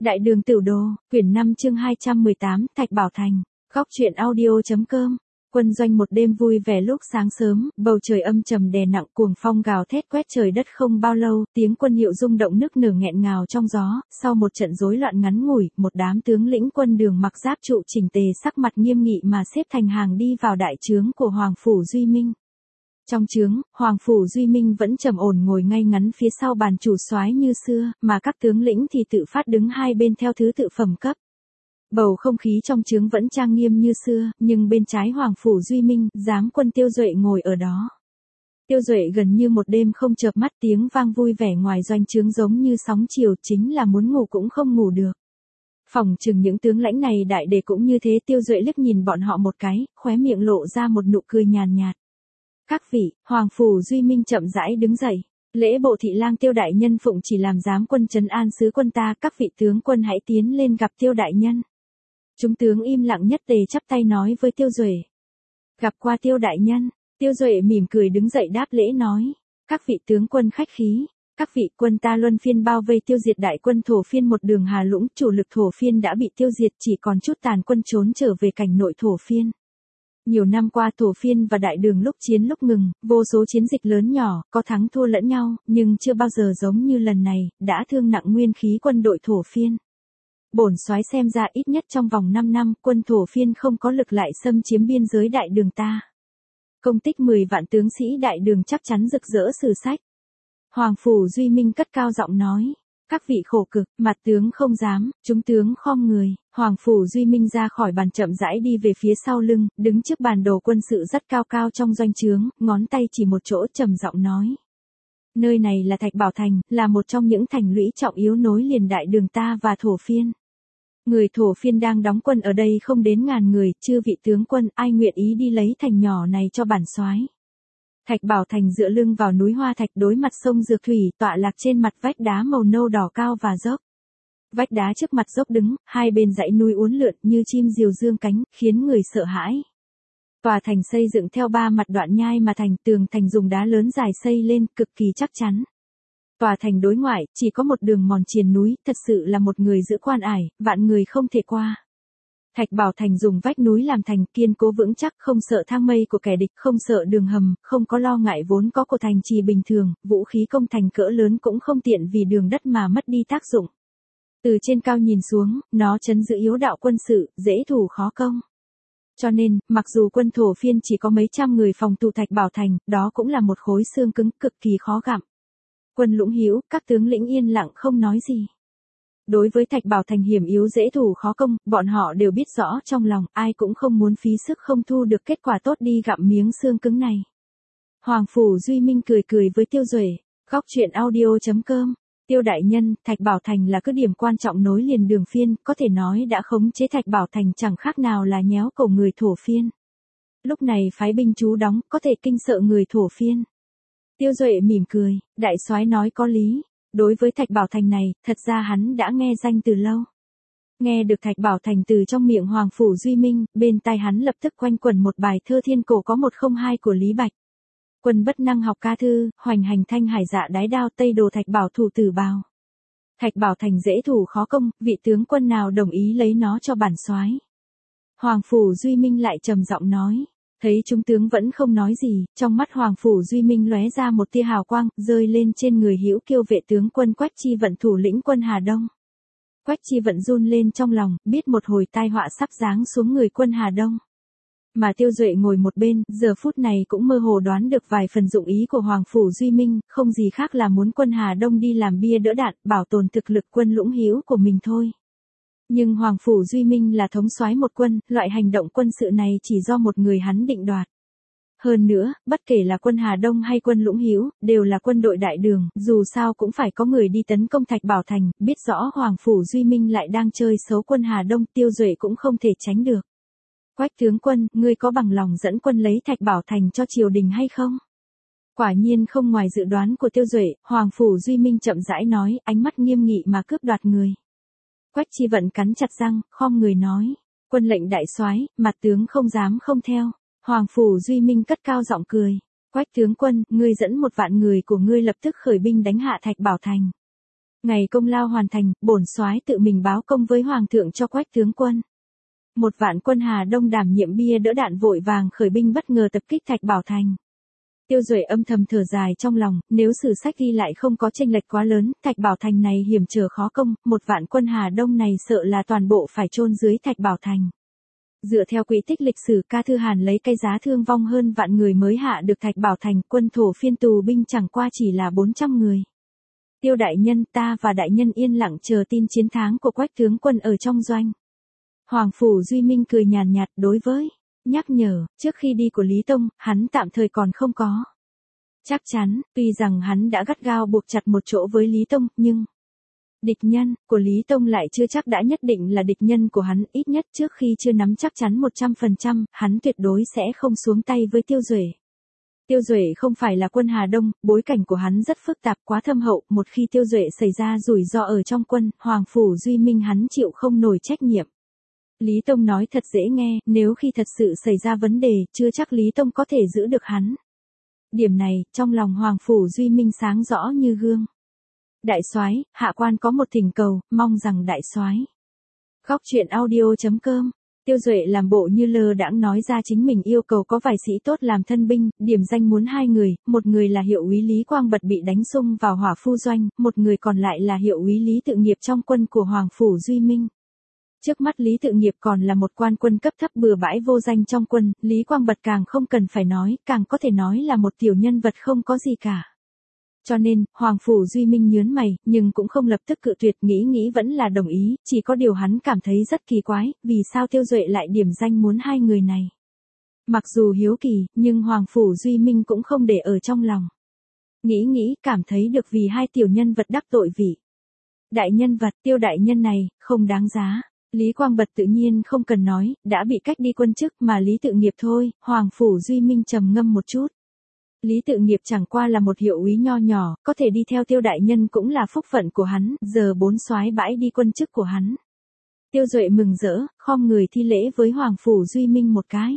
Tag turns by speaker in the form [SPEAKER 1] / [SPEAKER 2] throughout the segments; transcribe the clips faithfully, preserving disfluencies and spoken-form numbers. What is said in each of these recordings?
[SPEAKER 1] Đại đường Tửu Đồ, quyển năm chương hai trăm mười tám, Thạch Bảo Thành, góc truyện audio.com. Quân doanh một đêm vui vẻ lúc sáng sớm, bầu trời âm trầm đè nặng, cuồng phong gào thét quét trời đất không bao lâu, tiếng quân hiệu rung động nức nở nghẹn ngào trong gió, sau một trận rối loạn ngắn ngủi, một đám tướng lĩnh quân Đường mặc giáp trụ chỉnh tề sắc mặt nghiêm nghị mà xếp thành hàng đi vào đại trướng của Hoàng phủ Duy Minh. Trong trướng, Hoàng phủ Duy Minh vẫn trầm ổn ngồi ngay ngắn phía sau bàn chủ soái như xưa, mà các tướng lĩnh thì tự phát đứng hai bên theo thứ tự phẩm cấp. Bầu không khí trong trướng vẫn trang nghiêm như xưa, nhưng bên trái Hoàng phủ Duy Minh, giám quân Tiêu Duệ ngồi ở đó. Tiêu Duệ gần như một đêm không chợp mắt, tiếng vang vui vẻ ngoài doanh trướng giống như sóng chiều, chính là muốn ngủ cũng không ngủ được. Phỏng chừng những tướng lãnh này đại đề cũng như thế. Tiêu Duệ liếc nhìn bọn họ một cái, khóe miệng lộ ra một nụ cười nhàn nhạt. Các vị, Hoàng phủ Duy Minh chậm rãi đứng dậy. Lễ bộ thị lang Tiêu đại nhân phụng chỉ làm giám quân trấn an sứ quân ta, các vị tướng quân hãy tiến lên gặp Tiêu đại nhân. Chúng tướng im lặng nhất tề chắp tay nói với Tiêu Duệ. Gặp qua Tiêu đại nhân. Tiêu Duệ mỉm cười đứng dậy đáp lễ nói. Các vị tướng quân khách khí. Các vị, quân ta luân phiên bao vây tiêu diệt đại quân Thổ Phiên một đường Hà Lũng, chủ lực Thổ Phiên đã bị tiêu diệt, chỉ còn chút tàn quân trốn trở về cảnh nội Thổ Phiên. Nhiều năm qua Thổ Phiên và đại đường lúc chiến lúc ngừng, vô số chiến dịch lớn nhỏ, có thắng thua lẫn nhau, nhưng chưa bao giờ giống như lần này, đã thương nặng nguyên khí quân đội Thổ Phiên. Bổn soái xem ra ít nhất trong vòng năm năm, quân Thổ Phiên không có lực lại xâm chiếm biên giới đại đường ta. Công tích mười vạn tướng sĩ đại đường chắc chắn rực rỡ sử sách. Hoàng phủ Duy Minh cất cao giọng nói. Các vị khổ cực, mặt tướng không dám, chúng tướng khom người. Hoàng phủ Duy Minh ra khỏi bàn chậm rãi đi về phía sau lưng, đứng trước bản đồ quân sự rất cao cao trong doanh trướng, ngón tay chỉ một chỗ trầm giọng nói. Nơi này là Thạch Bảo Thành, là một trong những thành lũy trọng yếu nối liền đại đường ta và Thổ Phiên. Người Thổ Phiên đang đóng quân ở đây không đến ngàn người, chư vị tướng quân, ai nguyện ý đi lấy thành nhỏ này cho bản soái. Thạch Bảo Thành dựa lưng vào núi Hoa Thạch đối mặt sông Dược Thủy, tọa lạc trên mặt vách đá màu nâu đỏ cao và dốc. Vách đá trước mặt dốc đứng, hai bên dãy núi uốn lượn như chim diều dương cánh, khiến người sợ hãi. Tòa thành xây dựng theo ba mặt đoạn nhai mà thành, tường thành dùng đá lớn dài xây lên, cực kỳ chắc chắn. Tòa thành đối ngoại, chỉ có một đường mòn triền núi, thật sự là một người giữ quan ải, vạn người không thể qua. Thạch Bảo Thành dùng vách núi làm thành, kiên cố vững chắc, không sợ thang mây của kẻ địch, không sợ đường hầm, không có lo ngại vốn có của thành trì bình thường, vũ khí công thành cỡ lớn cũng không tiện vì đường đất mà mất đi tác dụng. Từ trên cao nhìn xuống, nó trấn giữ yếu đạo quân sự, dễ thủ khó công. Cho nên, mặc dù quân Thổ Phiên chỉ có mấy trăm người phòng thủ Thạch Bảo Thành, đó cũng là một khối xương cứng cực kỳ khó gặm. Quân Lũng Hữu, các tướng lĩnh yên lặng không nói gì. Đối với Thạch Bảo Thành hiểm yếu dễ thủ khó công, bọn họ đều biết rõ trong lòng, ai cũng không muốn phí sức không thu được kết quả tốt đi gặm miếng xương cứng này. Hoàng phủ Duy Minh cười cười với Tiêu Duệ, góc truyện audio.com. Tiêu đại nhân, Thạch Bảo Thành là cứ điểm quan trọng nối liền đường Phiên, có thể nói đã khống chế Thạch Bảo Thành chẳng khác nào là nhéo cổ người Thổ Phiên. Lúc này phái binh trú đóng, có thể kinh sợ người Thổ Phiên. Tiêu Duệ mỉm cười, đại soái nói có lý. Đối với Thạch Bảo Thành này, thật ra hắn đã nghe danh từ lâu. Nghe được Thạch Bảo Thành từ trong miệng Hoàng phủ Duy Minh, bên tai hắn lập tức quanh quẩn một bài thơ thiên cổ có một không hai của Lý Bạch. Quân bất năng học ca thư, hoành hành thanh hải dạ đái đao, tây đồ Thạch Bảo thủ tử bào. Thạch Bảo Thành dễ thủ khó công, vị tướng quân nào đồng ý lấy nó cho bản soái? Hoàng phủ Duy Minh lại trầm giọng nói. Thấy chúng tướng vẫn không nói gì, trong mắt Hoàng phủ Duy Minh lóe ra một tia hào quang, rơi lên trên người Hữu Kiêu vệ tướng quân Quách Chi Vận thủ lĩnh quân Hà Đông. Quách Chi Vận run lên trong lòng, biết một hồi tai họa sắp giáng xuống người quân Hà Đông. Mà Tiêu Duệ ngồi một bên, giờ phút này cũng mơ hồ đoán được vài phần dụng ý của Hoàng phủ Duy Minh, không gì khác là muốn quân Hà Đông đi làm bia đỡ đạn, bảo tồn thực lực quân Lũng Hữu của mình thôi. Nhưng Hoàng phủ Duy Minh là thống soái một quân, loại hành động quân sự này chỉ do một người hắn định đoạt. Hơn nữa, bất kể là quân Hà Đông hay quân Lũng Hữu, đều là quân đội đại đường, dù sao cũng phải có người đi tấn công Thạch Bảo Thành, biết rõ Hoàng phủ Duy Minh lại đang chơi xấu quân Hà Đông, Tiêu Duệ cũng không thể tránh được. Quách tướng quân, ngươi có bằng lòng dẫn quân lấy Thạch Bảo Thành cho triều đình hay không? Quả nhiên không ngoài dự đoán của Tiêu Duệ, Hoàng phủ Duy Minh chậm rãi nói, ánh mắt nghiêm nghị mà cướp đoạt người. Quách Chi Vận cắn chặt răng, khom người nói, quân lệnh đại soái, mặt tướng không dám không theo. Hoàng phủ Duy Minh cất cao giọng cười, Quách tướng quân, ngươi dẫn một vạn người của ngươi lập tức khởi binh đánh hạ Thạch Bảo Thành. Ngày công lao hoàn thành, bổn soái tự mình báo công với hoàng thượng cho Quách tướng quân. Một vạn quân Hà Đông đảm nhiệm bia đỡ đạn vội vàng khởi binh bất ngờ tập kích Thạch Bảo Thành. Tiêu Duệ âm thầm thở dài trong lòng, nếu sử sách ghi lại không có chênh lệch quá lớn, Thạch Bảo Thành này hiểm trở khó công, một vạn quân Hà Đông này sợ là toàn bộ phải chôn dưới Thạch Bảo Thành. Dựa theo quỹ tích lịch sử, Ca Thư Hàn lấy cái giá thương vong hơn vạn người mới hạ được Thạch Bảo Thành, quân thổ phiên tù binh chẳng qua chỉ là bốn trăm người. Tiêu đại nhân, ta và đại nhân yên lặng chờ tin chiến thắng của Quách tướng quân ở trong doanh. Hoàng Phủ Duy Minh cười nhàn nhạt đối với nhắc nhở, trước khi đi của Lý Tông, hắn tạm thời còn không có. Chắc chắn, tuy rằng hắn đã gắt gao buộc chặt một chỗ với Lý Tông, nhưng địch nhân của Lý Tông lại chưa chắc đã nhất định là địch nhân của hắn, ít nhất trước khi chưa nắm chắc chắn một trăm phần trăm, hắn tuyệt đối sẽ không xuống tay với Tiêu Duệ. Tiêu Duệ không phải là quân Hà Đông, bối cảnh của hắn rất phức tạp quá thâm hậu, một khi Tiêu Duệ xảy ra rủi ro ở trong quân, Hoàng Phủ Duy Minh hắn chịu không nổi trách nhiệm. Lý Tông nói thật dễ nghe, nếu khi thật sự xảy ra vấn đề, chưa chắc Lý Tông có thể giữ được hắn. Điểm này, trong lòng Hoàng Phủ Duy Minh sáng rõ như gương. Đại soái, hạ quan có một thỉnh cầu, mong rằng đại soái. Góc truyện audio chấm com. Tiêu Duệ làm bộ như lơ đãng nói ra chính mình yêu cầu có vài sĩ tốt làm thân binh, điểm danh muốn hai người, một người là hiệu úy Lý Quang Bật bị đánh xung vào hỏa phu doanh, một người còn lại là hiệu úy Lý Tự Nghiệp trong quân của Hoàng Phủ Duy Minh. Trước mắt Lý Tự Nghiệp còn là một quan quân cấp thấp bừa bãi vô danh trong quân, Lý Quang Bật càng không cần phải nói, càng có thể nói là một tiểu nhân vật không có gì cả. Cho nên, Hoàng Phủ Duy Minh nhớn mày, nhưng cũng không lập tức cự tuyệt, nghĩ nghĩ vẫn là đồng ý, chỉ có điều hắn cảm thấy rất kỳ quái, vì sao Tiêu Duệ lại điểm danh muốn hai người này. Mặc dù hiếu kỳ, nhưng Hoàng Phủ Duy Minh cũng không để ở trong lòng. Nghĩ nghĩ, cảm thấy được vì hai tiểu nhân vật đắc tội vị. Đại nhân vật, Tiêu đại nhân này, không đáng giá. Lý Quang Bật tự nhiên không cần nói, đã bị cách đi quân chức mà Lý Tự Nghiệp thôi, Hoàng Phủ Duy Minh trầm ngâm một chút. Lý Tự Nghiệp chẳng qua là một hiệu úy nho nhỏ, có thể đi theo Tiêu đại nhân cũng là phúc phận của hắn, giờ bốn soái bãi đi quân chức của hắn. Tiêu Duệ mừng rỡ, khom người thi lễ với Hoàng Phủ Duy Minh một cái.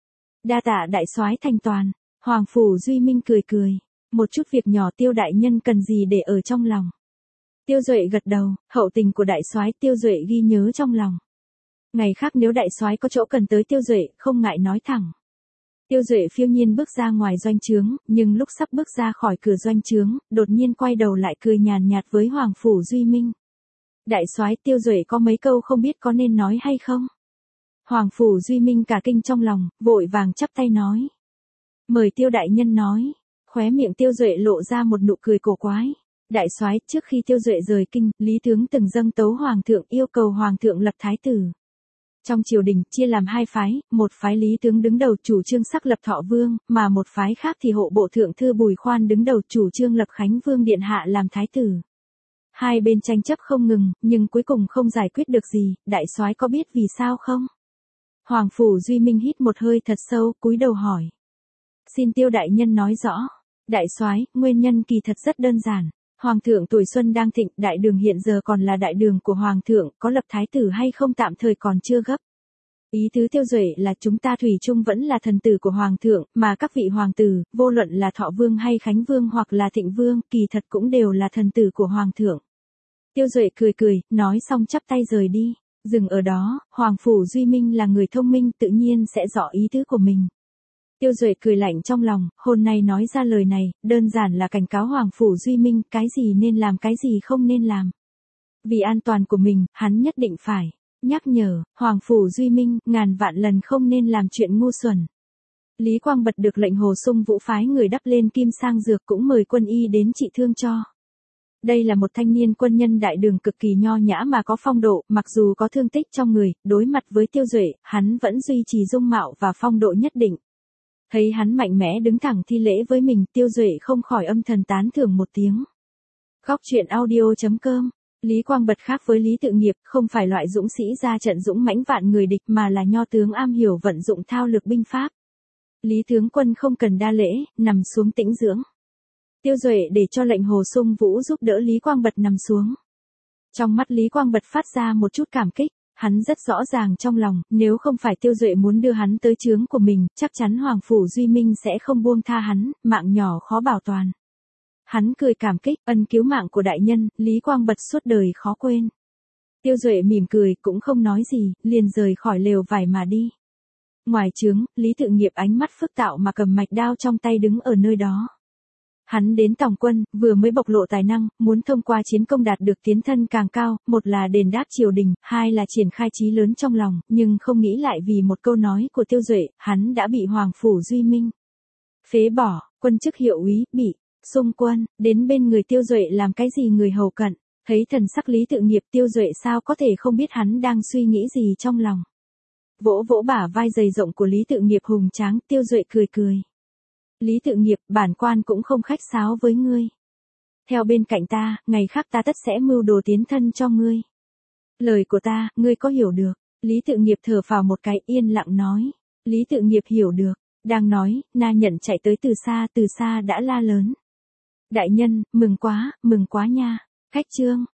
[SPEAKER 1] Đa tạ đại soái thành toàn. Hoàng Phủ Duy Minh cười cười, một chút việc nhỏ Tiêu đại nhân cần gì để ở trong lòng. Tiêu Duệ gật đầu, hậu tình của đại soái Tiêu Duệ ghi nhớ trong lòng. Ngày khác nếu đại soái có chỗ cần tới Tiêu Duệ, không ngại nói thẳng. Tiêu Duệ phiêu nhiên bước ra ngoài doanh trướng, nhưng lúc sắp bước ra khỏi cửa doanh trướng, đột nhiên quay đầu lại cười nhàn nhạt với Hoàng Phủ Duy Minh. Đại soái, Tiêu Duệ có mấy câu không biết có nên nói hay không? Hoàng Phủ Duy Minh cả kinh trong lòng, vội vàng chắp tay nói. Mời Tiêu đại nhân nói. Khóe miệng Tiêu Duệ lộ ra một nụ cười cổ quái. Đại soái, trước khi Tiêu Duệ rời kinh, Lý tướng từng dâng tấu hoàng thượng yêu cầu hoàng thượng lập thái tử. Trong triều đình chia làm hai phái, một phái Lý tướng đứng đầu chủ trương sắc lập Thọ Vương, mà một phái khác thì hộ bộ thượng thư Bùi Khoan đứng đầu chủ trương lập Khánh Vương điện hạ làm thái tử. Hai bên tranh chấp không ngừng, nhưng cuối cùng không giải quyết được gì, đại soái có biết vì sao không? Hoàng Phủ Duy Minh hít một hơi thật sâu, cúi đầu hỏi. Xin Tiêu đại nhân nói rõ. Đại soái, nguyên nhân kỳ thật rất đơn giản. Hoàng thượng tuổi xuân đang thịnh, đại đường hiện giờ còn là đại đường của hoàng thượng, có lập thái tử hay không tạm thời còn chưa gấp. Ý tứ Tiêu Duệ là chúng ta thủy chung vẫn là thần tử của hoàng thượng, mà các vị hoàng tử, vô luận là Thọ Vương hay Khánh Vương hoặc là Thịnh Vương, kỳ thật cũng đều là thần tử của hoàng thượng. Tiêu Duệ cười cười, nói xong chắp tay rời đi. Dừng ở đó, Hoàng Phủ Duy Minh là người thông minh tự nhiên sẽ rõ ý tứ của mình. Tiêu Duệ cười lạnh trong lòng, hôm nay nói ra lời này, đơn giản là cảnh cáo Hoàng Phủ Duy Minh, cái gì nên làm cái gì không nên làm. Vì an toàn của mình, hắn nhất định phải nhắc nhở, Hoàng Phủ Duy Minh, ngàn vạn lần không nên làm chuyện ngu xuẩn. Lý Quang Bật được lệnh Hồ Sung Vũ phái người đắp lên kim sang dược cũng mời quân y đến trị thương cho. Đây là một thanh niên quân nhân đại đường cực kỳ nho nhã mà có phong độ, mặc dù có thương tích trong người, đối mặt với Tiêu Duệ, hắn vẫn duy trì dung mạo và phong độ nhất định. Thấy hắn mạnh mẽ đứng thẳng thi lễ với mình, Tiêu Duệ không khỏi âm thầm tán thưởng một tiếng. Góc truyện audio chấm com. Lý Quang Bật khác với Lý Tự Nghiệp, không phải loại dũng sĩ ra trận dũng mãnh vạn người địch mà là nho tướng am hiểu vận dụng thao lược binh pháp. Lý tướng quân không cần đa lễ, nằm xuống tĩnh dưỡng. Tiêu Duệ để cho lệnh Hồ Sung Vũ giúp đỡ Lý Quang Bật nằm xuống. Trong mắt Lý Quang Bật phát ra một chút cảm kích, hắn rất rõ ràng trong lòng, nếu không phải Tiêu Duệ muốn đưa hắn tới trướng của mình, chắc chắn Hoàng Phủ Duy Minh sẽ không buông tha hắn, mạng nhỏ khó bảo toàn. Hắn cười cảm kích, ân cứu mạng của đại nhân, Lý Quang Bật suốt đời khó quên. Tiêu Duệ mỉm cười, cũng không nói gì, liền rời khỏi lều vải mà đi. Ngoài trướng, Lý Tự Nghiệp ánh mắt phức tạo mà cầm mạch đao trong tay đứng ở nơi đó. Hắn đến Tòng Quân, vừa mới bộc lộ tài năng, muốn thông qua chiến công đạt được tiến thân càng cao, một là đền đáp triều đình, hai là triển khai chí lớn trong lòng, nhưng không nghĩ lại vì một câu nói của Tiêu Duệ, hắn đã bị Hoàng Phủ Duy Minh phế bỏ, quân chức hiệu úy, bị xung quân, đến bên người Tiêu Duệ làm cái gì người hầu cận. Thấy thần sắc Lý Tự Nghiệp, Tiêu Duệ sao có thể không biết hắn đang suy nghĩ gì trong lòng. Vỗ vỗ bả vai dày rộng của Lý Tự Nghiệp hùng tráng, Tiêu Duệ cười cười. Lý Tự Nghiệp, bản quan cũng không khách sáo với ngươi. Theo bên cạnh ta, ngày khác ta tất sẽ mưu đồ tiến thân cho ngươi. Lời của ta, ngươi có hiểu được? Lý Tự Nghiệp thở phào một cái, yên lặng nói. Lý Tự Nghiệp hiểu được. Đang nói, Na Nhận chạy tới từ xa, từ xa đã la lớn. Đại nhân, mừng quá, mừng quá nha. Khách trương,